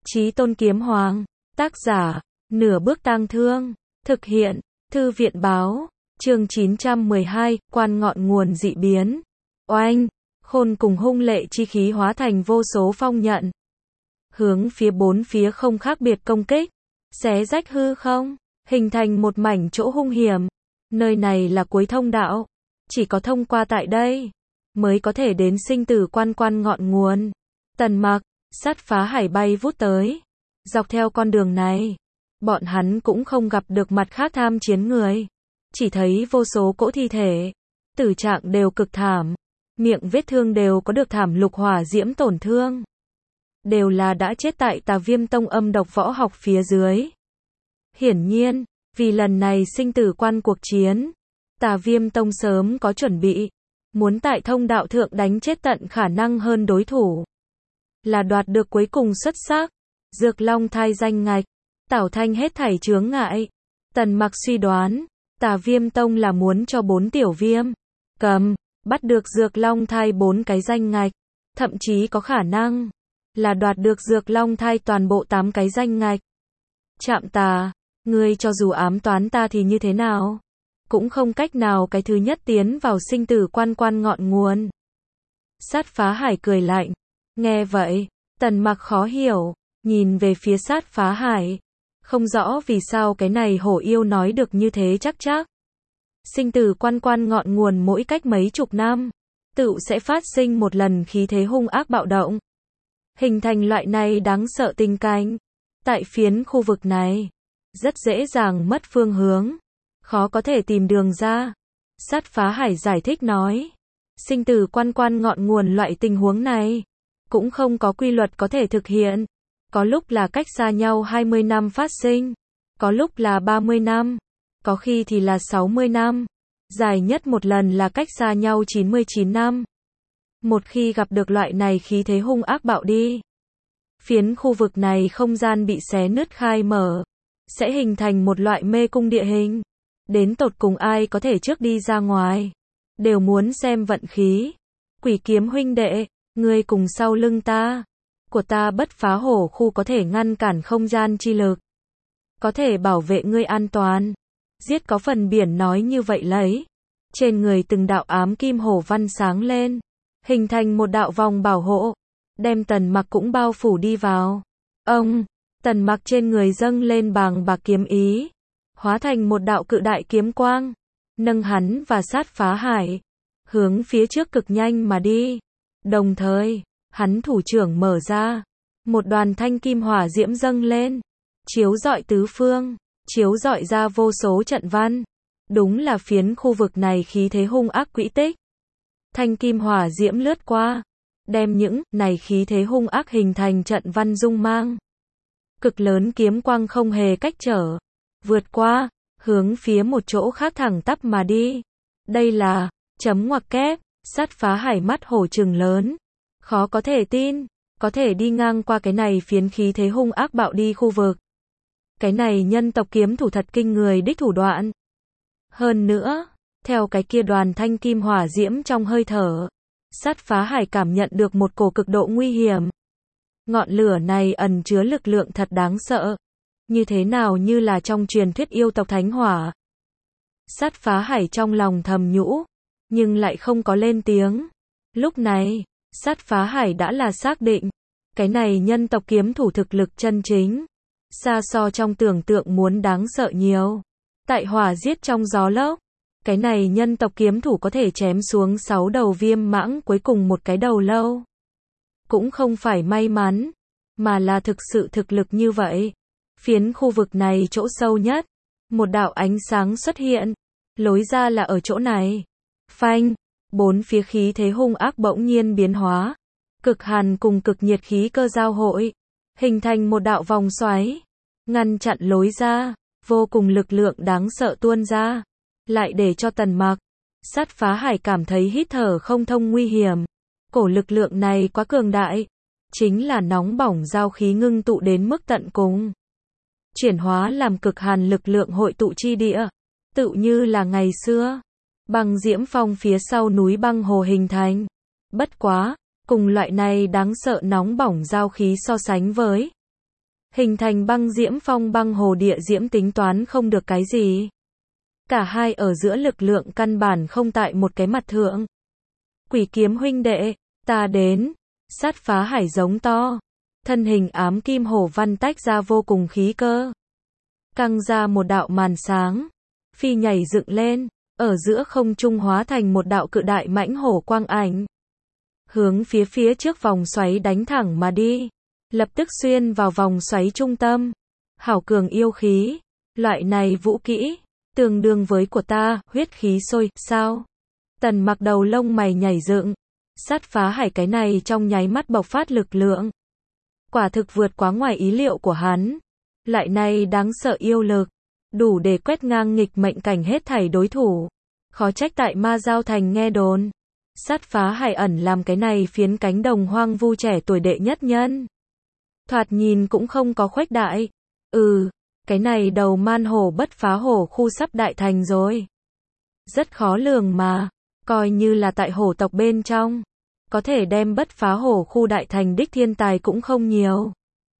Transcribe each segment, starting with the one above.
Chí Tôn Kiếm Hoàng, tác giả, Nửa Bước Tang Thương, thực hiện, Thư viện báo, chương 912, quan ngọn nguồn dị biến. Oanh, khôn cùng hung lệ chi khí hóa thành vô số phong nhận. Hướng phía bốn phía không khác biệt công kích, xé rách hư không, hình thành một mảnh chỗ hung hiểm. Nơi này là cuối thông đạo, chỉ có thông qua tại đây, mới có thể đến sinh tử quan ngọn nguồn. Tần Mặc, Sát Phá Hải bay vút tới. Dọc theo con đường này, bọn hắn cũng không gặp được mặt khác tham chiến người. Chỉ thấy vô số cỗ thi thể, tử trạng đều cực thảm, miệng vết thương đều có được thảm lục hỏa diễm tổn thương. Đều là đã chết tại Tà Viêm Tông âm độc võ học phía dưới. Hiển nhiên, vì lần này sinh tử quan cuộc chiến, Tà Viêm Tông sớm có chuẩn bị, muốn tại thông đạo thượng đánh chết tận khả năng hơn đối thủ. Là đoạt được cuối cùng xuất sắc, Dược Long thai danh ngạch, tảo thanh hết thảy chướng ngại. Tần Mặc suy đoán, Tà Viêm Tông là muốn cho 4 tiểu viêm bắt được Dược Long thai 4 cái danh ngạch, thậm chí có khả năng là đoạt được Dược Long thai toàn bộ 8 cái danh ngạch. Trạm Tà, ngươi cho dù ám toán ta thì như thế nào, cũng không cách nào cái thứ nhất tiến vào sinh tử quan ngọn nguồn. Sát Phá Hải cười lạnh. Nghe vậy, Tần Mặc khó hiểu, nhìn về phía Sát Phá Hải, không rõ vì sao cái này hổ yêu nói được như thế chắc. Sinh tử quan ngọn nguồn mỗi cách mấy chục năm, tựu sẽ phát sinh một lần khí thế hung ác bạo động, hình thành loại này đáng sợ tình cảnh. Tại phiến khu vực này, rất dễ dàng mất phương hướng, khó có thể tìm đường ra. Sát Phá Hải giải thích nói, sinh tử quan ngọn nguồn loại tình huống này, cũng không có quy luật có thể thực hiện. Có lúc là cách xa nhau 20 năm phát sinh, có lúc là 30 năm, có khi thì là 60 năm, dài nhất một lần là cách xa nhau 99 năm. Một khi gặp được loại này khí thế hung ác bạo đi, phiến khu vực này không gian bị xé nứt khai mở, sẽ hình thành một loại mê cung địa hình. Đến tột cùng ai có thể trước đi ra ngoài, đều muốn xem vận khí. Quỷ Kiếm huynh đệ, ngươi cùng sau lưng ta, của ta bất phá hổ khu có thể ngăn cản không gian chi lực, có thể bảo vệ ngươi an toàn. Giết có phần biển nói như vậy lấy. Trên người từng đạo ám kim hổ văn sáng lên, hình thành một đạo vòng bảo hộ, đem Tần Mặc cũng bao phủ đi vào. Ông, Tần Mặc trên người dâng lên bàng bạc kiếm ý, hóa thành một đạo cự đại kiếm quang, nâng hắn và Sát Phá Hải, hướng phía trước cực nhanh mà đi. Đồng thời, hắn thủ trưởng mở ra, một đoàn thanh kim hỏa diễm dâng lên, chiếu rọi tứ phương, chiếu rọi ra vô số trận văn. Đúng là phiến khu vực này khí thế hung ác quỹ tích. Thanh kim hỏa diễm lướt qua, đem những này khí thế hung ác hình thành trận văn dung mang. Cực lớn kiếm quang không hề cách trở, vượt qua, hướng phía một chỗ khác thẳng tắp mà đi. Đây là, chấm ngoặc kép. Sát Phá Hải mắt hổ trừng lớn, khó có thể tin, có thể đi ngang qua cái này phiến khí thế hung ác bạo đi khu vực. Cái này nhân tộc kiếm thủ thật kinh người đích thủ đoạn. Hơn nữa, theo cái kia đoàn thanh kim hỏa diễm trong hơi thở, Sát Phá Hải cảm nhận được một cổ cực độ nguy hiểm. Ngọn lửa này ẩn chứa lực lượng thật đáng sợ, như thế nào như là trong truyền thuyết yêu tộc thánh hỏa. Sát Phá Hải trong lòng thầm nhủ, nhưng lại không có lên tiếng. Lúc này, Sát Phá Hải đã là xác định, cái này nhân tộc kiếm thủ thực lực chân chính, xa so trong tưởng tượng muốn đáng sợ nhiều. Tại hỏa giết trong gió lốc, cái này nhân tộc kiếm thủ có thể chém xuống 6 đầu viêm mãng cuối cùng một cái đầu lâu. Cũng không phải may mắn, mà là thực sự thực lực như vậy. Phiến khu vực này chỗ sâu nhất, một đạo ánh sáng xuất hiện, lối ra là ở chỗ này. Phanh, bốn phía khí thế hung ác bỗng nhiên biến hóa, cực hàn cùng cực nhiệt khí cơ giao hội, hình thành một đạo vòng xoáy, ngăn chặn lối ra, vô cùng lực lượng đáng sợ tuôn ra, lại để cho Tần Mặc, Sát Phá Hải cảm thấy hít thở không thông nguy hiểm. Cổ lực lượng này quá cường đại, chính là nóng bỏng giao khí ngưng tụ đến mức tận cùng, chuyển hóa làm cực hàn lực lượng hội tụ chi địa, tựu như là ngày xưa băng diễm phong phía sau núi băng hồ hình thành. Bất quá, cùng loại này đáng sợ nóng bỏng giao khí so sánh với, hình thành băng diễm phong băng hồ địa diễm tính toán không được cái gì. Cả hai ở giữa lực lượng căn bản không tại một cái mặt thượng. Quỷ kiếm huynh đệ, ta đến. Sát phá hải giống to. Thân hình ám kim hổ văn tách ra vô cùng khí cơ. Căng ra một đạo màn sáng. Phi nhảy dựng lên, ở giữa không trung hóa thành một đạo cự đại mãnh hổ quang ảnh. Hướng phía trước vòng xoáy đánh thẳng mà đi. Lập tức xuyên vào vòng xoáy trung tâm. Hảo cường yêu khí. Loại này vũ kỹ, tương đương với của ta, huyết khí sôi, sao? Tần Mặc đầu lông mày nhảy dựng. Sát phá hải cái này trong nháy mắt bộc phát lực lượng. Quả thực vượt quá ngoài ý liệu của hắn. Loại này đáng sợ yêu lực. Đủ để quét ngang nghịch mệnh cảnh hết thảy đối thủ. Khó trách tại Ma Giao Thành nghe đồn. Sát phá hải ẩn làm cái này phiến cánh đồng hoang vu trẻ tuổi đệ nhất nhân. Thoạt nhìn cũng không có khuếch đại. Cái này đầu man hổ bất phá hổ khu sắp đại thành rồi. Rất khó lường mà. Coi như là tại hổ tộc bên trong. Có thể đem bất phá hổ khu đại thành đích thiên tài cũng không nhiều.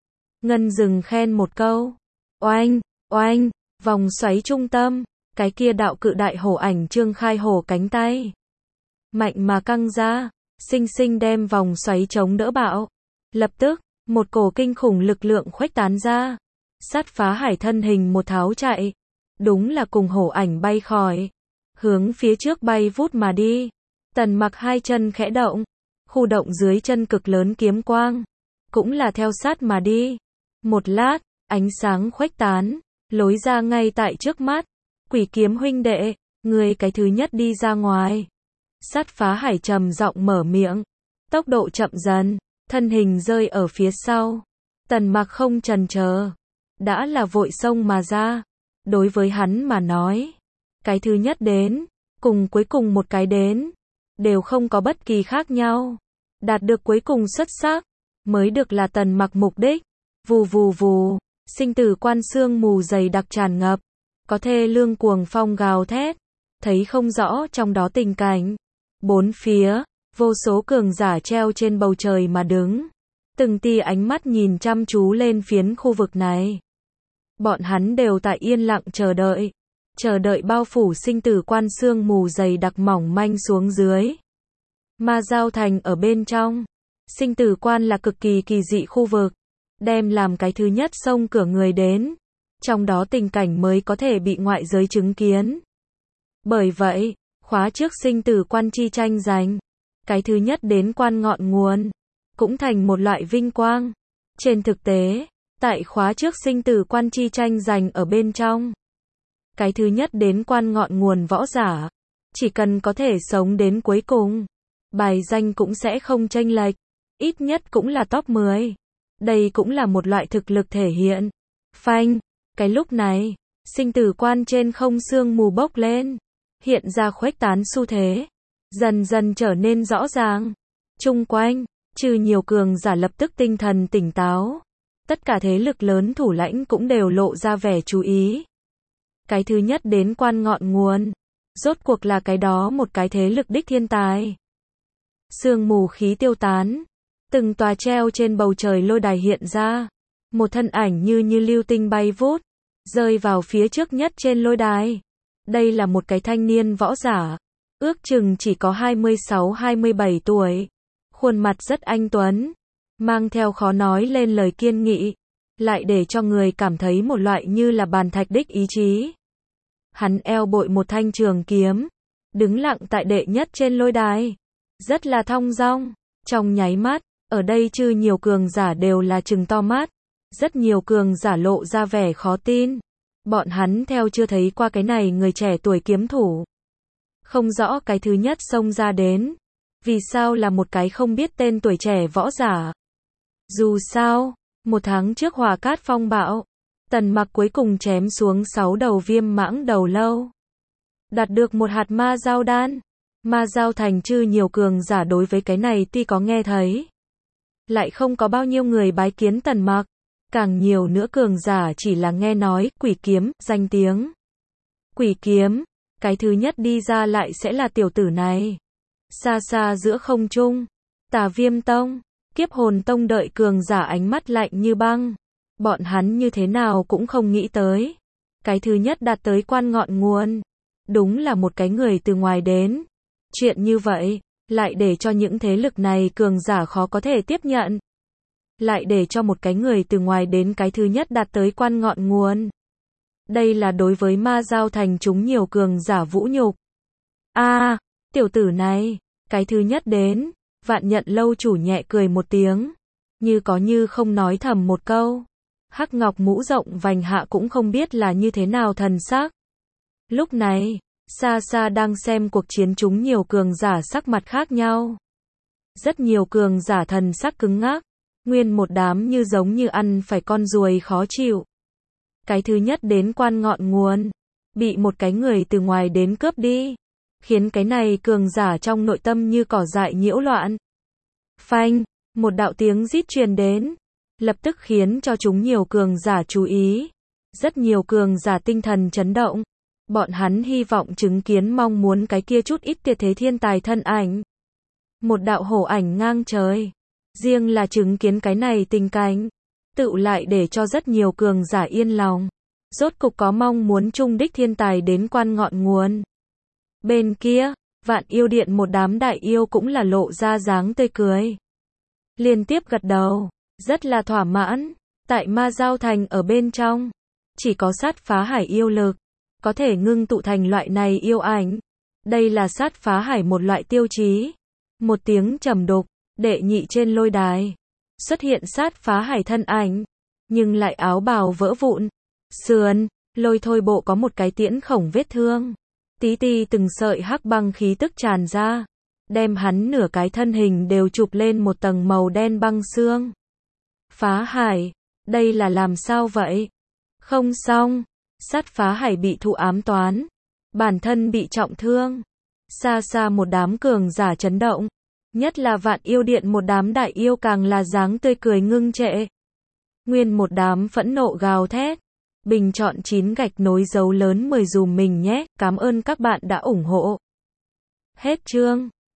Ngân dừng khen một câu. Oanh, oanh, vòng xoáy trung tâm. Cái kia đạo cự đại hổ ảnh trương khai hổ cánh tay. Mạnh mà căng ra. Sinh sinh đem vòng xoáy chống đỡ bạo. Lập tức, một cổ kinh khủng lực lượng khuếch tán ra. Sát phá hải thân hình một tháo chạy. Đúng là cùng hổ ảnh bay khỏi. Hướng phía trước bay vút mà đi. Tần Mặc hai chân khẽ động. Khu động dưới chân cực lớn kiếm quang. Cũng là theo sát mà đi. Một lát, ánh sáng khuếch tán. Lối ra ngay tại trước mắt. Quỷ kiếm huynh đệ, người cái thứ nhất đi ra ngoài. Sát phá hải trầm giọng mở miệng. Tốc độ chậm dần. Thân hình rơi ở phía sau. Tần Mặc không chần chờ. Đã là vội xông mà ra. Đối với hắn mà nói. Cái thứ nhất đến. Cùng cuối cùng một cái đến. Đều không có bất kỳ khác nhau. Đạt được cuối cùng xuất sắc. Mới được là Tần Mặc mục đích. Vù vù vù. Sinh tử quan xương mù dày đặc tràn ngập. Có thê lương cuồng phong gào thét. Thấy không rõ trong đó tình cảnh. Bốn phía. Vô số cường giả treo trên bầu trời mà đứng. Từng tia ánh mắt nhìn chăm chú lên phiến khu vực này. Bọn hắn đều tại yên lặng chờ đợi. Chờ đợi bao phủ sinh tử quan xương mù dày đặc mỏng manh xuống dưới. Ma Giao Thành ở bên trong. Sinh tử quan là cực kỳ kỳ dị khu vực. Đem làm cái thứ nhất xông cửa người đến. Trong đó tình cảnh mới có thể bị ngoại giới chứng kiến. Bởi vậy, khóa trước sinh tử quan chi tranh giành. Cái thứ nhất đến quan ngọn nguồn. Cũng thành một loại vinh quang. Trên thực tế, tại khóa trước sinh tử quan chi tranh giành ở bên trong. Cái thứ nhất đến quan ngọn nguồn võ giả. Chỉ cần có thể sống đến cuối cùng. Bài danh cũng sẽ không chênh lệch. Ít nhất cũng là top 10. Đây cũng là một loại thực lực thể hiện. Phanh. Cái lúc này, sinh tử quan trên không sương mù bốc lên. Hiện ra khuếch tán xu thế. Dần dần trở nên rõ ràng. Chung quanh, trừ nhiều cường giả lập tức tinh thần tỉnh táo. Tất cả thế lực lớn thủ lãnh cũng đều lộ ra vẻ chú ý. Cái thứ nhất đến quan ngọn nguồn. Rốt cuộc là cái đó một cái thế lực đích thiên tài. Sương mù khí tiêu tán. Từng tòa treo trên bầu trời lôi đài hiện ra. Một thân ảnh như lưu tinh bay vút. Rơi vào phía trước nhất trên lôi đài. Đây là một cái thanh niên võ giả. Ước chừng chỉ có 26-27 tuổi. Khuôn mặt rất anh tuấn. Mang theo khó nói lên lời kiên nghị. Lại để cho người cảm thấy một loại như là bàn thạch đích ý chí. Hắn eo bội một thanh trường kiếm. Đứng lặng tại đệ nhất trên lôi đài. Rất là thong dong. Trong nháy mắt, ở đây trừ nhiều cường giả đều là trừng to mắt. Rất nhiều cường giả lộ ra vẻ khó tin. Bọn hắn theo chưa thấy qua cái này người trẻ tuổi kiếm thủ. Không rõ cái thứ nhất xông ra đến. Vì sao là một cái không biết tên tuổi trẻ võ giả. Dù sao, một tháng trước Hỏa Cát phong bạo. Tần Mặc cuối cùng chém xuống 6 đầu viêm mãng đầu lâu. Đạt được một hạt ma giao đan. Ma Giao Thành trừ nhiều cường giả đối với cái này tuy có nghe thấy. Lại không có bao nhiêu người bái kiến Tần Mặc. Càng nhiều nữa cường giả chỉ là nghe nói, quỷ kiếm, danh tiếng. Quỷ kiếm, cái thứ nhất đi ra lại sẽ là tiểu tử này. Xa xa giữa không trung, Tà Viêm Tông, Kiếp Hồn Tông đợi cường giả ánh mắt lạnh như băng. Bọn hắn như thế nào cũng không nghĩ tới. Cái thứ nhất đạt tới quan ngọn nguồn. Đúng là một cái người từ ngoài đến. Chuyện như vậy, lại để cho những thế lực này cường giả khó có thể tiếp nhận. Lại để cho một cái người từ ngoài đến cái thứ nhất đạt tới quan ngọn nguồn. Đây là đối với Ma Giao Thành chúng nhiều cường giả vũ nhục. Tiểu tử này, cái thứ nhất đến, Vạn Nhận lâu chủ nhẹ cười một tiếng. Như có như không nói thầm một câu. Hắc Ngọc mũ rộng vành hạ cũng không biết là như thế nào thần sắc. Lúc này, xa xa đang xem cuộc chiến chúng nhiều cường giả sắc mặt khác nhau. Rất nhiều cường giả thần sắc cứng ngắc. Nguyên một đám như giống như ăn phải con ruồi khó chịu. Cái thứ nhất đến quan ngọn nguồn, bị một cái người từ ngoài đến cướp đi, khiến cái này cường giả trong nội tâm như cỏ dại nhiễu loạn. Phanh, một đạo tiếng rít truyền đến, lập tức khiến cho chúng nhiều cường giả chú ý. Rất nhiều cường giả tinh thần chấn động. Bọn hắn hy vọng chứng kiến mong muốn cái kia chút ít tuyệt thế thiên tài thân ảnh. Một đạo hổ ảnh ngang trời. Riêng là chứng kiến cái này tình cảnh, tựu lại để cho rất nhiều cường giả yên lòng. Rốt cục có mong muốn chung đích thiên tài đến quan ngọn nguồn. Bên kia, Vạn Yêu Điện một đám đại yêu cũng là lộ ra dáng tươi cười. Liên tiếp gật đầu, rất là thỏa mãn. Tại Ma Giao Thành ở bên trong, chỉ có sát phá hải yêu lực, có thể ngưng tụ thành loại này yêu ảnh. Đây là sát phá hải một loại tiêu chí. Một tiếng trầm đục, đệ nhị trên lôi đài, xuất hiện sát phá hải thân ảnh, nhưng lại áo bào vỡ vụn. Sườn, lôi thôi bộ có một cái tiễn khổng vết thương. Tí ti từng sợi hắc băng khí tức tràn ra, đem hắn nửa cái thân hình đều chụp lên một tầng màu đen băng xương. Phá hải, đây là làm sao vậy? Không xong, sát phá hải bị thụ ám toán, bản thân bị trọng thương. Xa xa một đám cường giả chấn động, nhất là Vạn Yêu Điện một đám đại yêu càng là dáng tươi cười ngưng trệ. Nguyên một đám phẫn nộ gào thét. Bình chọn 9 gạch nối dấu lớn 10 dùm mình nhé, cảm ơn các bạn đã ủng hộ. Hết chương.